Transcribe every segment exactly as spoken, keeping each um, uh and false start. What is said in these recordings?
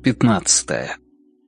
пятнадцатое.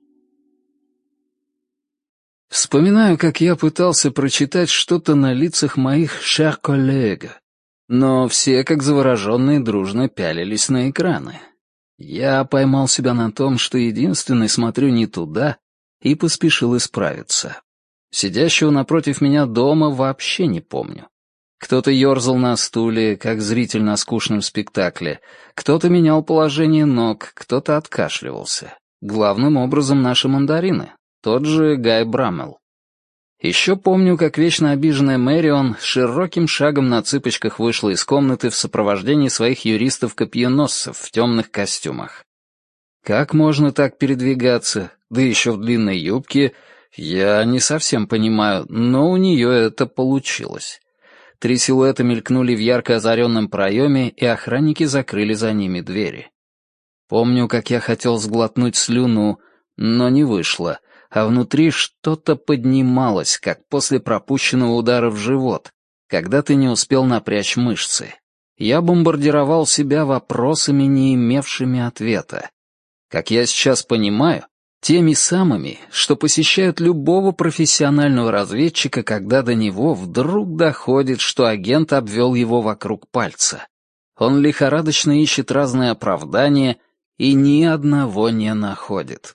Вспоминаю, как я пытался прочитать что-то на лицах моих «chers collègues», но все, как завороженные, дружно пялились на экраны. Я поймал себя на том, что единственный смотрю не туда, и поспешил исправиться. Сидящего напротив меня дома вообще не помню. Кто-то ерзал на стуле, как зритель на скучном спектакле, кто-то менял положение ног, кто-то откашливался. Главным образом наши мандарины, тот же Гай Браммел. Еще помню, как вечно обиженная Мэрион широким шагом на цыпочках вышла из комнаты в сопровождении своих юристов-копьеносцев в темных костюмах. Как можно так передвигаться, да еще в длинной юбке, я не совсем понимаю, но у нее это получилось. Три силуэта мелькнули в ярко озаренном проеме, и охранники закрыли за ними двери. Помню, как я хотел сглотнуть слюну, но не вышло, а внутри что-то поднималось, как после пропущенного удара в живот, когда ты не успел напрячь мышцы. Я бомбардировал себя вопросами, не имевшими ответа. Как я сейчас понимаю, теми самыми, что посещают любого профессионального разведчика, когда до него вдруг доходит, что агент обвел его вокруг пальца. Он лихорадочно ищет разные оправдания и ни одного не находит.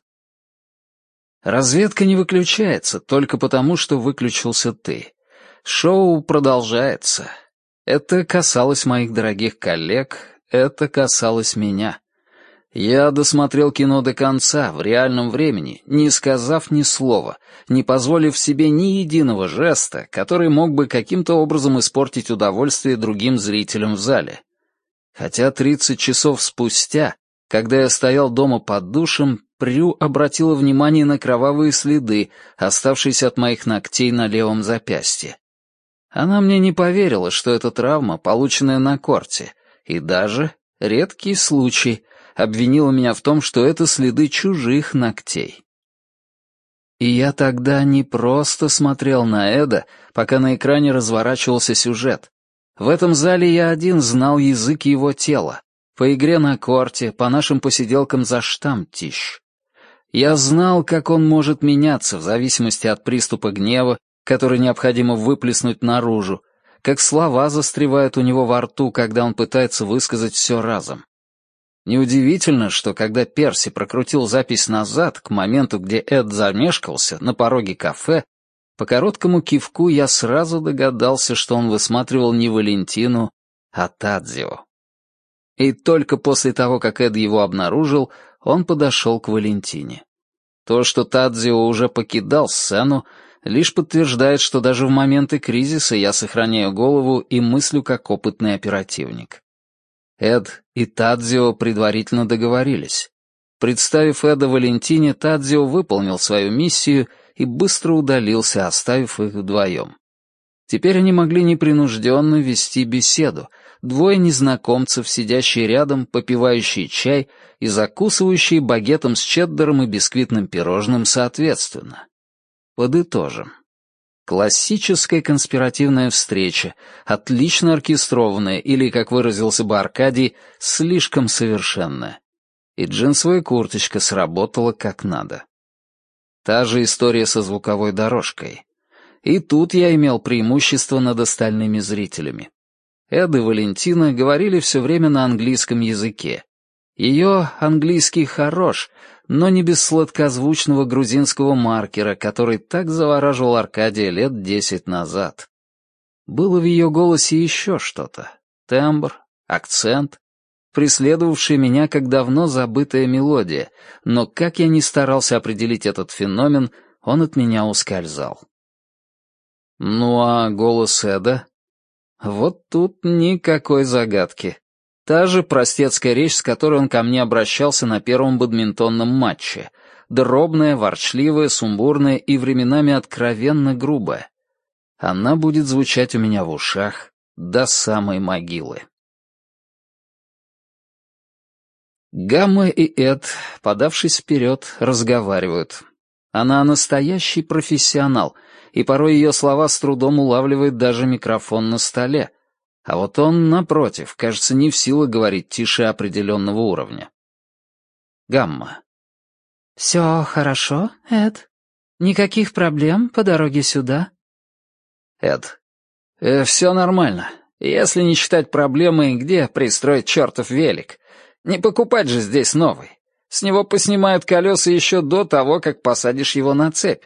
Разведка не выключается только потому, что выключился ты. Шоу продолжается. Это касалось моих дорогих коллег, это касалось меня. Я досмотрел кино до конца, в реальном времени, не сказав ни слова, не позволив себе ни единого жеста, который мог бы каким-то образом испортить удовольствие другим зрителям в зале. Хотя тридцать часов спустя, когда я стоял дома под душем, Прю обратила внимание на кровавые следы, оставшиеся от моих ногтей на левом запястье. Она мне не поверила, что это травма, полученная на корте, и даже, редкий случай, обвинила меня в том, что это следы чужих ногтей. И я тогда не просто смотрел на Эда, пока на экране разворачивался сюжет. В этом зале я один знал язык его тела. По игре на корте, по нашим посиделкам за штамтищ. Я знал, как он может меняться в зависимости от приступа гнева, который необходимо выплеснуть наружу, как слова застревают у него во рту, когда он пытается высказать все разом. Неудивительно, что когда Перси прокрутил запись назад, к моменту, где Эд замешкался на пороге кафе, по короткому кивку я сразу догадался, что он высматривал не Валентину, а Тадзио. И только после того, как Эд его обнаружил, он подошел к Валентине. То, что Тадзио уже покидал сцену, лишь подтверждает, что даже в моменты кризиса я сохраняю голову и мыслю как опытный оперативник. Эд и Тадзио предварительно договорились. Представив Эда Валентине, Тадзио выполнил свою миссию и быстро удалился, оставив их вдвоем. Теперь они могли непринужденно вести беседу, двое незнакомцев, сидящие рядом, попивающие чай и закусывающие багетом с чеддером и бисквитным пирожным соответственно. Подытожим. Классическая конспиративная встреча, отлично оркестрованная или, как выразился бы Аркадий, слишком совершенная. И джинсовая курточка сработала как надо. Та же история со звуковой дорожкой. И тут я имел преимущество над остальными зрителями. Эд и Валентина говорили все время на английском языке. Ее английский хорош, но не без сладкозвучного грузинского маркера, который так завораживал Аркадия лет десять назад. Было в ее голосе еще что-то. Тембр, акцент, преследовавшая меня как давно забытая мелодия, но как я ни старался определить этот феномен, он от меня ускользал. Ну а голос Эда? Вот тут никакой загадки. Та же простецкая речь, с которой он ко мне обращался на первом бадминтонном матче. Дробная, ворчливая, сумбурная и временами откровенно грубая. Она будет звучать у меня в ушах до самой могилы. Гамма и Эд, подавшись вперед, разговаривают. Она настоящий профессионал, и порой ее слова с трудом улавливает даже микрофон на столе. А вот он, напротив, кажется, не в силах говорить тише определенного уровня. Гамма. «Все хорошо, Эд? Никаких проблем по дороге сюда?» Эд. Э, «Все нормально. Если не считать проблемы, где пристроить чертов велик. Не покупать же здесь новый. С него поснимают колеса еще до того, как посадишь его на цепь».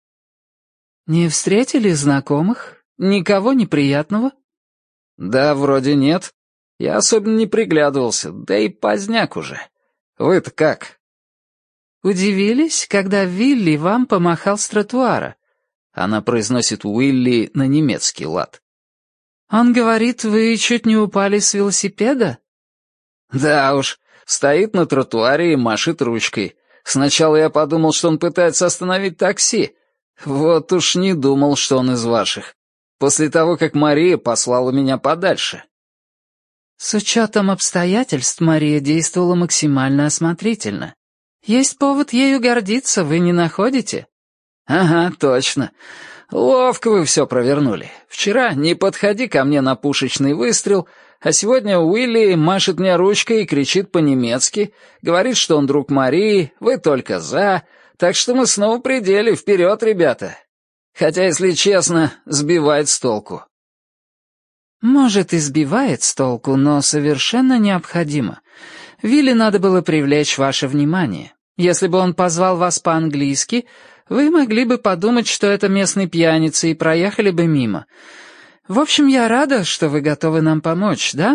«Не встретили знакомых? Никого неприятного?» «Да, вроде нет. Я особенно не приглядывался, да и поздняк уже. Вы-то как?» «Удивились, когда Вилли вам помахал с тротуара?» Она произносит «Уилли» на немецкий лад. «Он говорит, вы чуть не упали с велосипеда?» «Да уж, стоит на тротуаре и машет ручкой. Сначала я подумал, что он пытается остановить такси. Вот уж не думал, что он из ваших. После того, как Мария послала меня подальше». «С учетом обстоятельств Мария действовала максимально осмотрительно. Есть повод ею гордиться, вы не находите?» «Ага, точно. Ловко вы все провернули. Вчера не подходи ко мне на пушечный выстрел, а сегодня Уилли машет мне ручкой и кричит по-немецки, говорит, что он друг Марии, вы только за, так что мы снова в пределе, вперед, ребята. Хотя, если честно, сбивает с толку». «Может, и сбивает с толку, но совершенно необходимо. Вилли надо было привлечь ваше внимание. Если бы он позвал вас по-английски, вы могли бы подумать, что это местный пьяница, и проехали бы мимо. В общем, я рада, что вы готовы нам помочь, да?»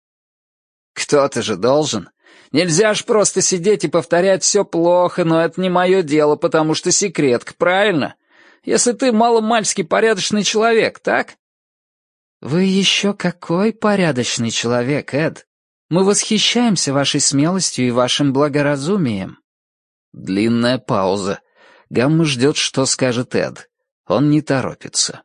«Кто-то же должен. Нельзя ж просто сидеть и повторять «все плохо, но это не мое дело, потому что секретка», правильно? Если ты маломальски порядочный человек, так?» «Вы еще какой порядочный человек, Эд. Мы восхищаемся вашей смелостью и вашим благоразумием». Длинная пауза. Гамма ждет, что скажет Эд. Он не торопится.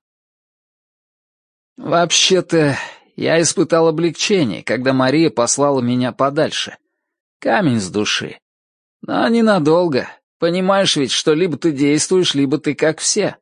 «Вообще-то, я испытал облегчение, когда Мария послала меня подальше. Камень с души. Но ненадолго. Понимаешь ведь, что либо ты действуешь, либо ты как все».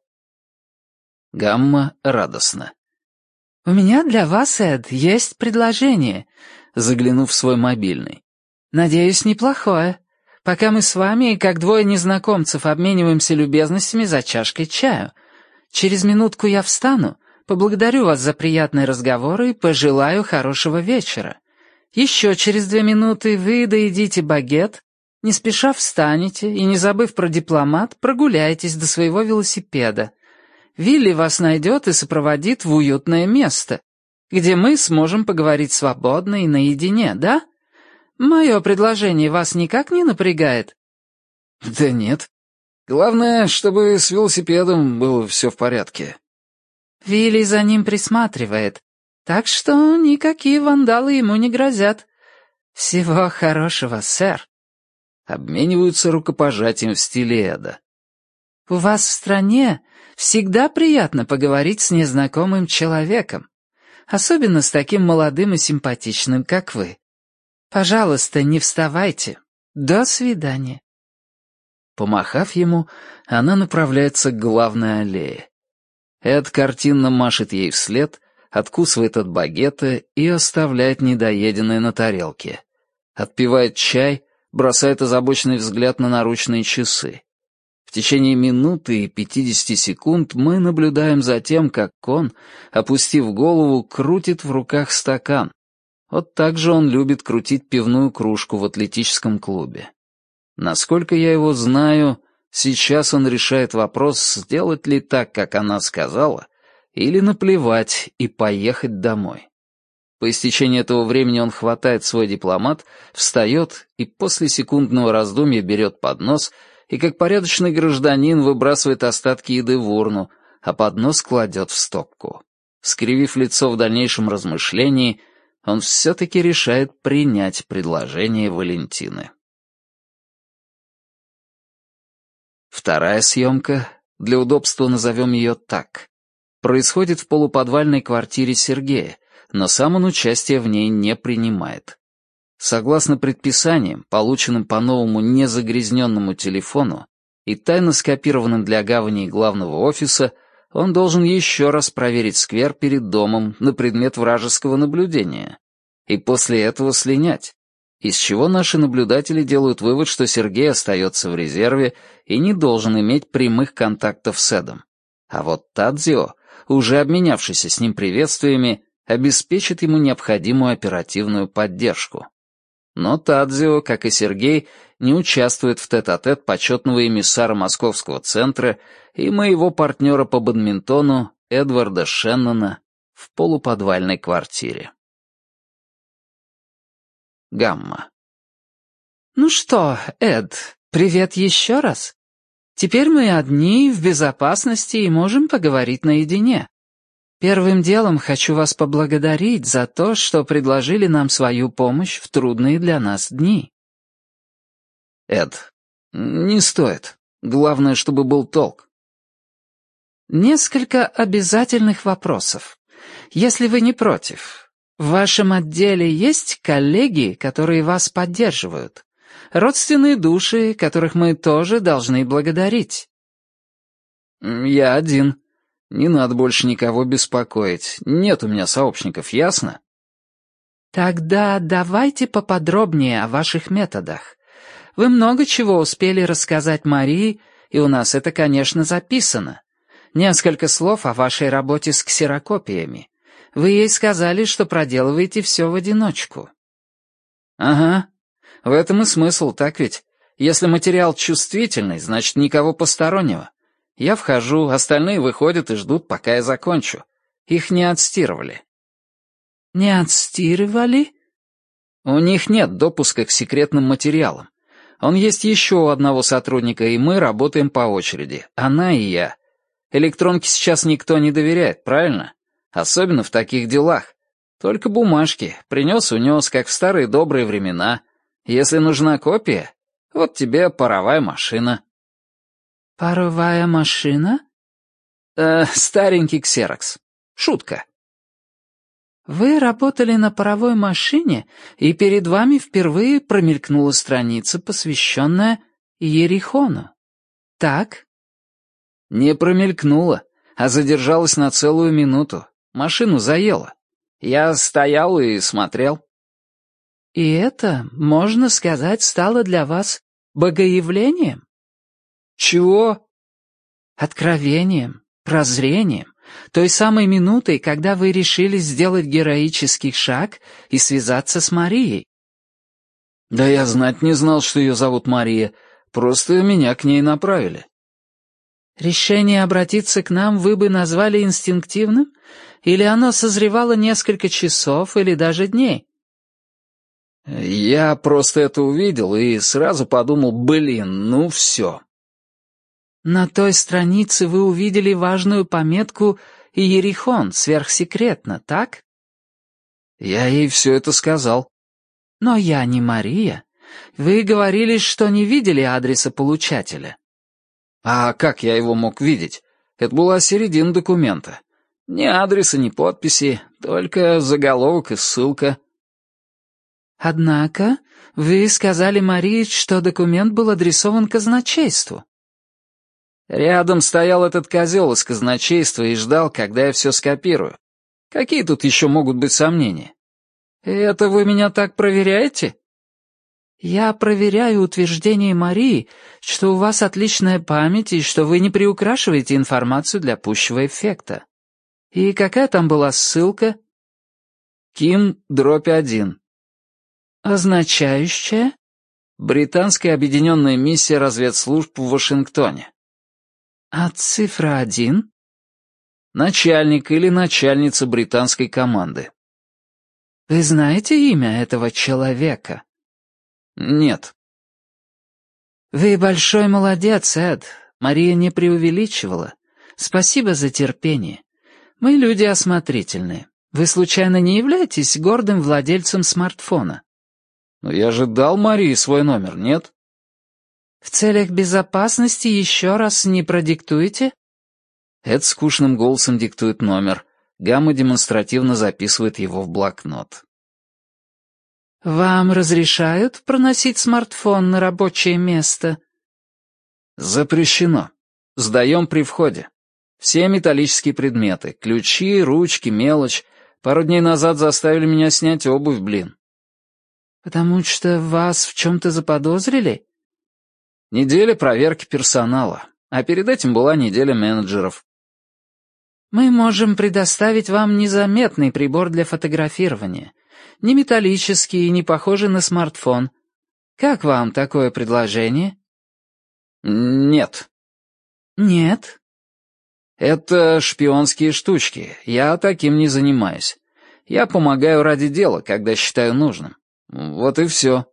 Гамма радостно. «У меня для вас, Эд, есть предложение», заглянув в свой мобильный. «Надеюсь, неплохое. Пока мы с вами, как двое незнакомцев, обмениваемся любезностями за чашкой чаю. Через минутку я встану, поблагодарю вас за приятный разговор и пожелаю хорошего вечера. Еще через две минуты вы доедите багет, не спеша встанете и, не забыв про дипломат, прогуляйтесь до своего велосипеда. Вилли вас найдет и сопроводит в уютное место, где мы сможем поговорить свободно и наедине, да? Мое предложение вас никак не напрягает?» «Да нет. Главное, чтобы с велосипедом было все в порядке». «Вилли за ним присматривает, так что никакие вандалы ему не грозят. Всего хорошего, сэр». Обмениваются рукопожатием в стиле Эда. «У вас в стране всегда приятно поговорить с незнакомым человеком, особенно с таким молодым и симпатичным, как вы. Пожалуйста, не вставайте. До свидания». Помахав ему, она направляется к главной аллее. Эд картинно машет ей вслед, откусывает от багета и оставляет недоеденное на тарелке. Отпивает чай, бросает озабоченный взгляд на наручные часы. В течение минуты и пятидесяти секунд мы наблюдаем за тем, как он, опустив голову, крутит в руках стакан. Вот так же он любит крутить пивную кружку в атлетическом клубе. Насколько я его знаю, сейчас он решает вопрос, сделать ли так, как она сказала, или наплевать и поехать домой. По истечении этого времени он хватает свой дипломат, встает и после секундного раздумья берет поднос и, как порядочный гражданин, выбрасывает остатки еды в урну, а поднос кладет в стопку. Скривив лицо в дальнейшем размышлении, он все-таки решает принять предложение Валентины. Вторая съемка, для удобства назовем ее так, происходит в полуподвальной квартире Сергея, но сам он участия в ней не принимает. Согласно предписаниям, полученным по новому незагрязненному телефону и тайно скопированным для гавани главного офиса, он должен еще раз проверить сквер перед домом на предмет вражеского наблюдения и после этого слинять. из чего наши наблюдатели делают вывод, что Сергей остается в резерве и не должен иметь прямых контактов с Эдом. А вот Тадзио, уже обменявшийся с ним приветствиями, обеспечит ему необходимую оперативную поддержку. Но Тадзио, как и Сергей, не участвует в тет-а-тет почетного эмиссара Московского центра и моего партнера по бадминтону Эдварда Шеннона в полуподвальной квартире. Гамма. «Ну что, Эд, привет еще раз. Теперь мы одни, в безопасности и можем поговорить наедине. Первым делом хочу вас поблагодарить за то, что предложили нам свою помощь в трудные для нас дни». Эд, не стоит. Главное, чтобы был толк. Несколько обязательных вопросов. Если вы не против. В вашем отделе есть коллеги, которые вас поддерживают? Родственные души, которых мы тоже должны благодарить? Я один. Не надо больше никого беспокоить. Нет у меня сообщников, ясно? Тогда давайте поподробнее о ваших методах. Вы много чего успели рассказать Марии, и у нас это, конечно, записано. Несколько слов о вашей работе с ксерокопиями. Вы ей сказали, что проделываете все в одиночку. Ага. В этом и смысл, так ведь? Если материал чувствительный, значит, никого постороннего. Я вхожу, остальные выходят и ждут, пока я закончу. Их не отстирывали. Не отстирывали? У них нет допуска к секретным материалам. Он есть еще у одного сотрудника, и мы работаем по очереди. Она и я. Электронке сейчас никто не доверяет, правильно? Особенно в таких делах. Только бумажки. Принес-унес, как в старые добрые времена. Если нужна копия, вот тебе паровая машина. Паровая машина? Э, старенький ксерокс. Шутка. Вы работали на паровой машине, и перед вами впервые промелькнула страница, посвященная Иерихону. Так? Не промелькнула, а задержалась на целую минуту. Машину заело. Я стоял и смотрел. И это, можно сказать, стало для вас богоявлением? Чего? Откровением, прозрением, той самой минутой, когда вы решили сделать героический шаг и связаться с Марией. Да я знать не знал, что ее зовут Мария. Просто меня к ней направили. Решение обратиться к нам вы бы назвали инстинктивным? Или оно созревало несколько часов или даже дней? Я просто это увидел и сразу подумал, блин, ну все. На той странице вы увидели важную пометку «Иерихон», сверхсекретно, так? Я ей все это сказал. Но я не Мария. Вы говорили, что не видели адреса получателя. А как я его мог видеть? Это была середина документа. Ни адреса, ни подписи, только заголовок и ссылка. Однако вы сказали Марии, что документ был адресован казначейству. Рядом стоял этот козел из казначейства и ждал, когда я все скопирую. Какие тут еще могут быть сомнения? Это вы меня так проверяете? Я проверяю утверждение Марии, что у вас отличная память и что вы не приукрашиваете информацию для пущего эффекта. И какая там была ссылка? Ким дробь один. Означающая? Британская объединенная миссия разведслужб в Вашингтоне. А цифра один? Начальник или начальница британской команды. Вы знаете имя этого человека? Нет. Вы большой молодец, Эд. Мария не преувеличивала. Спасибо за терпение. Мы люди осмотрительные. Вы случайно не являетесь гордым владельцем смартфона? Но я же дал Марии свой номер, нет? В целях безопасности еще раз не продиктуете? Эд скучным голосом диктует номер. Гамма демонстративно записывает его в блокнот. Вам разрешают проносить смартфон на рабочее место? Запрещено. Сдаем при входе. Все металлические предметы. Ключи, ручки, мелочь. Пару дней назад заставили меня снять обувь, блин. Потому что вас в чем-то заподозрили? Неделя проверки персонала, а перед этим была неделя менеджеров. Мы можем предоставить вам незаметный прибор для фотографирования. Не металлический и не похожий на смартфон. Как вам такое предложение? Нет. Нет. Это шпионские штучки. Я таким не занимаюсь. Я помогаю ради дела, когда считаю нужным. Вот и все.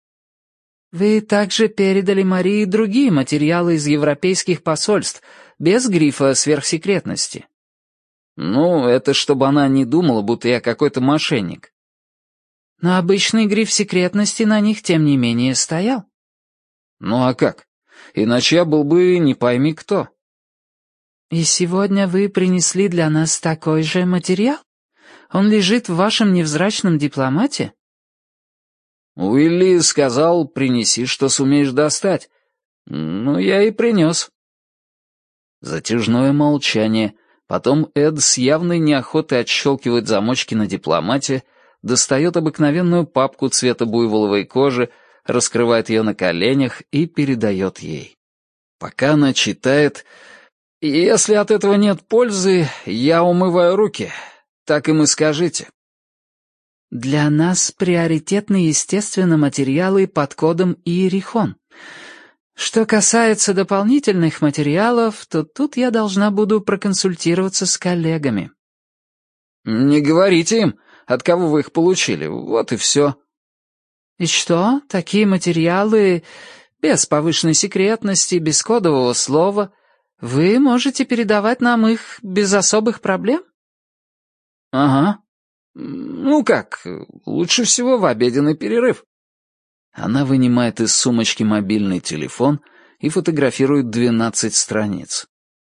Вы также передали Марии другие материалы из европейских посольств, без грифа сверхсекретности. Ну, это чтобы она не думала, будто я какой-то мошенник. Но обычный гриф секретности на них, тем не менее, стоял. Ну а как? Иначе я был бы не пойми кто. И сегодня вы принесли для нас такой же материал? Он лежит в вашем невзрачном дипломате? Уилли сказал, принеси, что сумеешь достать. Ну, я и принес. Затяжное молчание. Потом Эд с явной неохотой отщелкивает замочки на дипломате, достает обыкновенную папку цвета буйволовой кожи, раскрывает ее на коленях и передает ей. Пока она читает: «Если от этого нет пользы, я умываю руки. Так им и скажите». Для нас приоритетны, естественно, материалы под кодом Иерихон. Что касается дополнительных материалов, то тут я должна буду проконсультироваться с коллегами. Не говорите им, от кого вы их получили, вот и все. И что, такие материалы, без повышенной секретности, без кодового слова, вы можете передавать нам их без особых проблем? Ага. Ну как, лучше всего в обеденный перерыв. Она вынимает из сумочки мобильный телефон и фотографирует двенадцать страниц.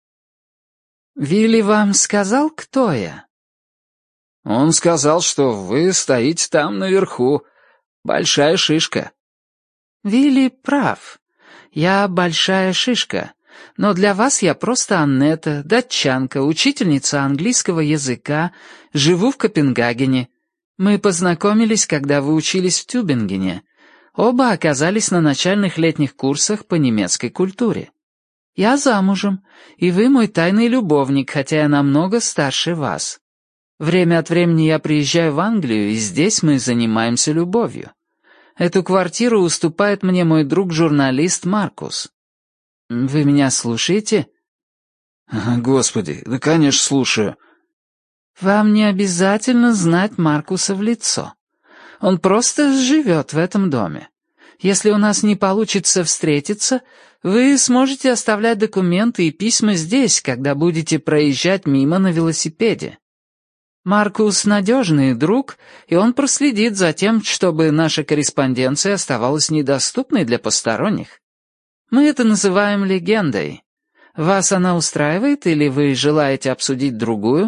Вилли вам сказал, кто я? Он сказал, что вы стоите там наверху. Большая шишка. Вилли прав. Я большая шишка. Но для вас я просто Аннета, датчанка, учительница английского языка, живу в Копенгагене. Мы познакомились, когда вы учились в Тюбингене. Оба оказались на начальных летних курсах по немецкой культуре. Я замужем, и вы мой тайный любовник, хотя я намного старше вас. Время от времени я приезжаю в Англию, и здесь мы занимаемся любовью. Эту квартиру уступает мне мой друг-журналист Маркус. Вы меня слушаете? Господи, да, конечно, слушаю. Вам не обязательно знать Маркуса в лицо. Он просто живет в этом доме. Если у нас не получится встретиться, вы сможете оставлять документы и письма здесь, когда будете проезжать мимо на велосипеде. Маркус надежный друг, и он проследит за тем, чтобы наша корреспонденция оставалась недоступной для посторонних. Мы это называем легендой. Вас она устраивает, или вы желаете обсудить другую?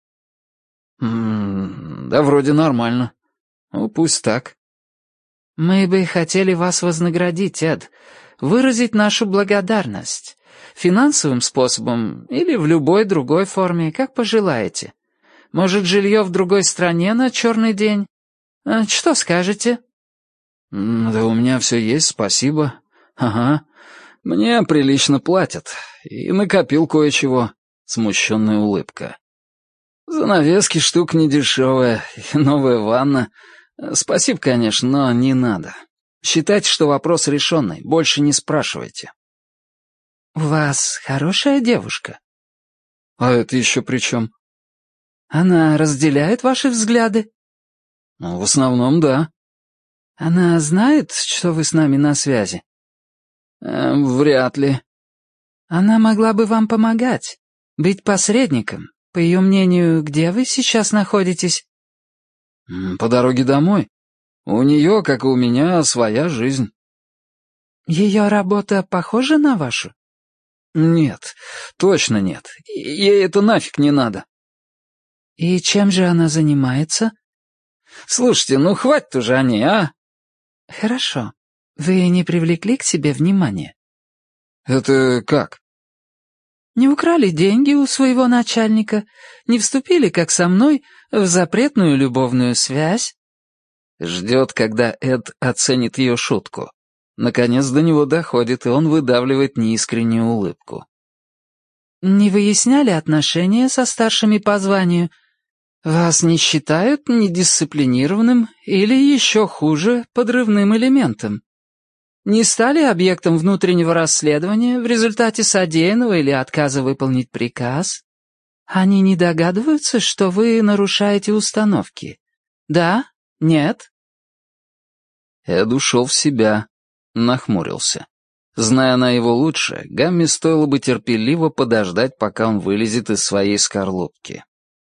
М-м, да вроде нормально. Ну, пусть так. Мы бы хотели вас вознаградить, Эд, выразить нашу благодарность. Финансовым способом или в любой другой форме, как пожелаете. Может, жилье в другой стране на черный день? Что скажете? Да у меня все есть, спасибо. Ага. Мне прилично платят. И накопил кое-чего. Смущенная улыбка. Занавески штука недешевая. И новая ванна. Спасибо, конечно, но не надо. Считайте, что вопрос решенный. Больше не спрашивайте. У вас хорошая девушка? А это еще при чем? Она разделяет ваши взгляды? Ну, в основном, да. Она знает, что вы с нами на связи? Э, вряд ли. Она могла бы вам помогать, быть посредником. По ее мнению, где вы сейчас находитесь? По дороге домой. У нее, как и у меня, своя жизнь. Ее работа похожа на вашу? Нет, точно нет. Ей это нафиг не надо. И чем же она занимается? Слушайте, ну хватит уже о ней, а? Хорошо. Вы не привлекли к себе внимания? Это как? Не украли деньги у своего начальника, не вступили, как со мной, в запретную любовную связь? Ждет, когда Эд оценит ее шутку. Наконец до него доходит, и он выдавливает неискреннюю улыбку. «Не выясняли отношения со старшими по званию? Вас не считают недисциплинированным или, еще хуже, подрывным элементом? Не стали объектом внутреннего расследования в результате содеянного или отказа выполнить приказ? Они не догадываются, что вы нарушаете установки? Да? Нет?» Эд ушел в себя, нахмурился. Зная она его лучше, Гамме стоило бы терпеливо подождать, пока он вылезет из своей скорлупки.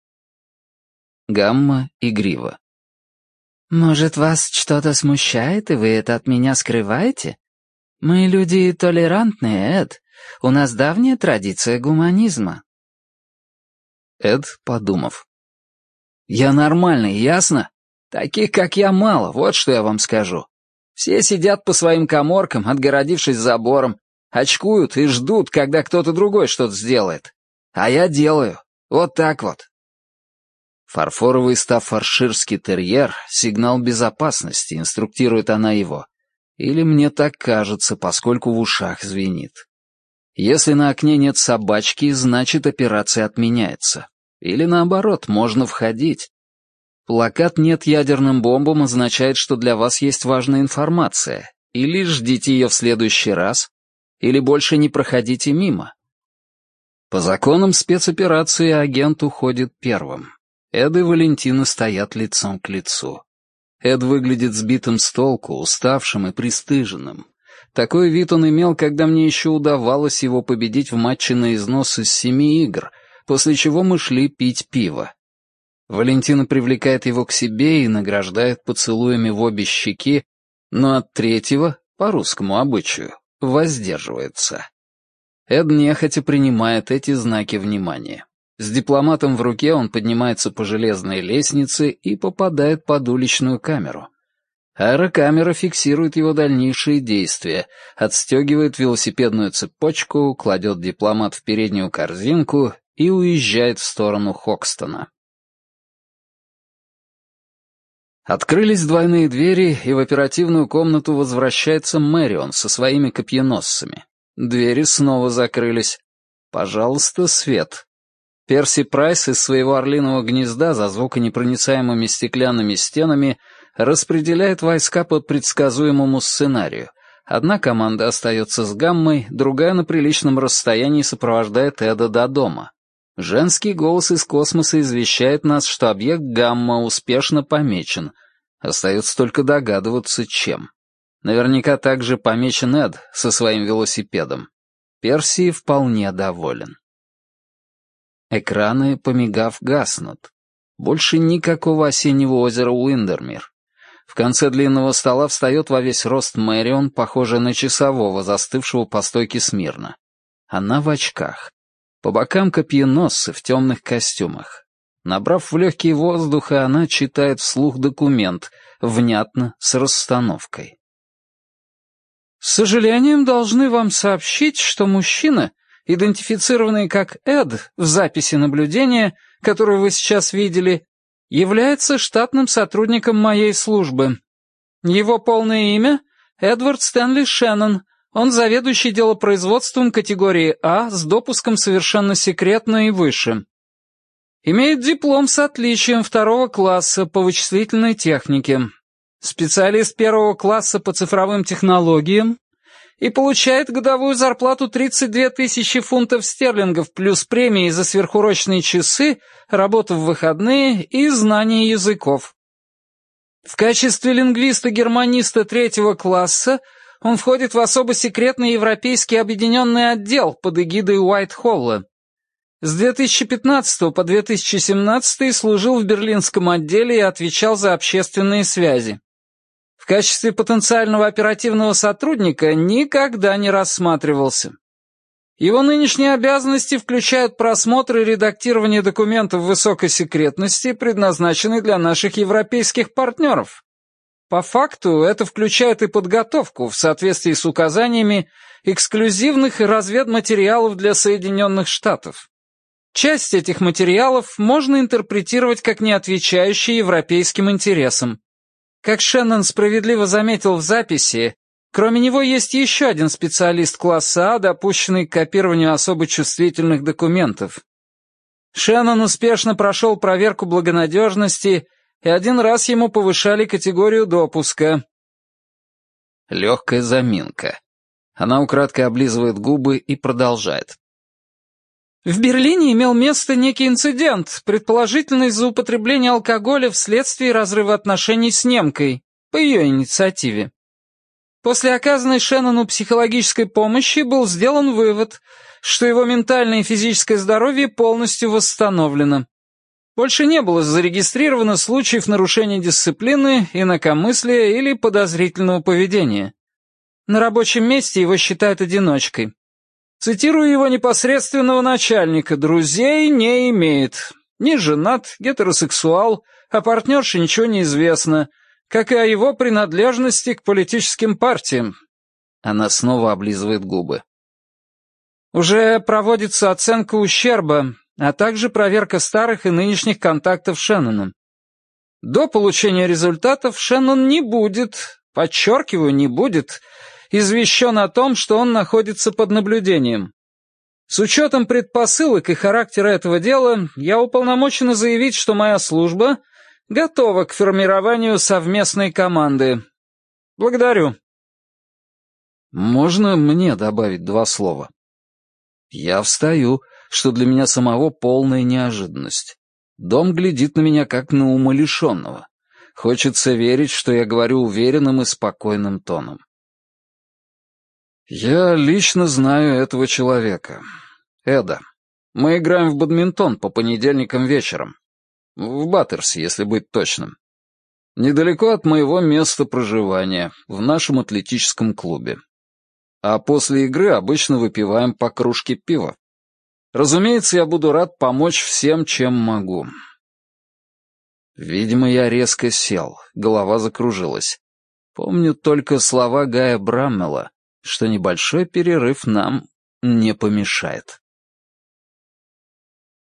Гамма игриво. «Может, вас что-то смущает, и вы это от меня скрываете? Мы люди толерантные, Эд. У нас давняя традиция гуманизма». Эд, подумав. «Я нормальный, ясно? Таких, как я, мало, вот что я вам скажу. Все сидят по своим каморкам, отгородившись забором, очкуют и ждут, когда кто-то другой что-то сделает. А я делаю. Вот так вот». Фарфоровый стаффордширский терьер — сигнал безопасности, инструктирует она его. Или мне так кажется, поскольку в ушах звенит. Если на окне нет собачки, значит, операция отменяется. Или наоборот, можно входить. Плакат «Нет ядерным бомбам» означает, что для вас есть важная информация. Или ждите ее в следующий раз, или больше не проходите мимо. По законам спецоперации агент уходит первым. Эд и Валентина стоят лицом к лицу. Эд выглядит сбитым с толку, уставшим и пристыженным. Такой вид он имел, когда мне еще удавалось его победить в матче на износ из семи игр, после чего мы шли пить пиво. Валентина привлекает его к себе и награждает поцелуями в обе щеки, но от третьего, по русскому обычаю, воздерживается. Эд нехотя принимает эти знаки внимания. С дипломатом в руке он поднимается по железной лестнице и попадает под уличную камеру. Аэрокамера фиксирует его дальнейшие действия, отстегивает велосипедную цепочку, кладет дипломат в переднюю корзинку и уезжает в сторону Хокстона. Открылись двойные двери, и в оперативную комнату возвращается Мэрион со своими копьеносцами. Двери снова закрылись. Пожалуйста, свет. Перси Прайс из своего орлиного гнезда за звуконепроницаемыми стеклянными стенами распределяет войска по предсказуемому сценарию. Одна команда остается с Гаммой, другая на приличном расстоянии сопровождает Эда до дома. Женский голос из космоса извещает нас, что объект Гамма успешно помечен. Остается только догадываться, чем. Наверняка также помечен Эд со своим велосипедом. Перси вполне доволен. Экраны, помигав, гаснут. Больше никакого осеннего озера Уиндермир. В конце длинного стола встает во весь рост Мэрион, похожая на часового, застывшего по стойке смирно. Она в очках. По бокам копьеносцы в темных костюмах. Набрав в легкие воздуха, она читает вслух документ, внятно, с расстановкой. «С сожалением должны вам сообщить, что мужчина, идентифицированный как Эд в записи наблюдения, которую вы сейчас видели, является штатным сотрудником моей службы. Его полное имя — Эдвард Стэнли Шеннон. Он заведующий делопроизводством категории А с допуском совершенно секретно и выше. Имеет диплом с отличием второго класса по вычислительной технике. Специалист первого класса по цифровым технологиям и получает годовую зарплату тридцать две тысячи фунтов стерлингов плюс премии за сверхурочные часы, работу в выходные и знание языков. В качестве лингвиста-германиста третьего класса он входит в особо секретный европейский объединенный отдел под эгидой Уайт-Холла. С две тысячи пятнадцатого по две тысячи семнадцатый служил в берлинском отделе и отвечал за общественные связи. В качестве потенциального оперативного сотрудника никогда не рассматривался. Его нынешние обязанности включают просмотр и редактирование документов высокой секретности, предназначенных для наших европейских партнеров. По факту это включает и подготовку в соответствии с указаниями эксклюзивных разведматериалов для Соединенных Штатов. Часть этих материалов можно интерпретировать как не отвечающие европейским интересам. Как Шеннон справедливо заметил в записи, кроме него есть еще один специалист класса А, допущенный к копированию особо чувствительных документов. Шеннон успешно прошел проверку благонадежности, и один раз ему повышали категорию допуска. Легкая заминка. Она украдкой облизывает губы и продолжает. В Берлине имел место некий инцидент, предположительно из-за употребления алкоголя вследствие разрыва отношений с немкой, по ее инициативе. После оказанной Шеннону психологической помощи был сделан вывод, что его ментальное и физическое здоровье полностью восстановлено. Больше не было зарегистрировано случаев нарушения дисциплины, инакомыслия или подозрительного поведения. На рабочем месте его считают одиночкой. Цитирую его непосредственного начальника: «Друзей не имеет. Не женат, гетеросексуал, о партнерше ничего не известно, как и о его принадлежности к политическим партиям». Она снова облизывает губы. Уже проводится оценка ущерба, а также проверка старых и нынешних контактов с Шенноном. До получения результатов Шеннон не будет, подчеркиваю, не будет, извещен о том, что он находится под наблюдением. С учетом предпосылок и характера этого дела, я уполномочена заявить, что моя служба готова к формированию совместной команды. Благодарю. Можно мне добавить два слова? Я встаю, что для меня самого полная неожиданность. Дом глядит на меня, как на умалишенного. Хочется верить, что я говорю уверенным и спокойным тоном. Я лично знаю этого человека. Эда. Мы играем в бадминтон по понедельникам вечером. В Баттерсе, если быть точным. Недалеко от моего места проживания, в нашем атлетическом клубе. А после игры обычно выпиваем по кружке пива. Разумеется, я буду рад помочь всем, чем могу. Видимо, я резко сел, голова закружилась. Помню только слова Гая Браммела, что небольшой перерыв нам не помешает.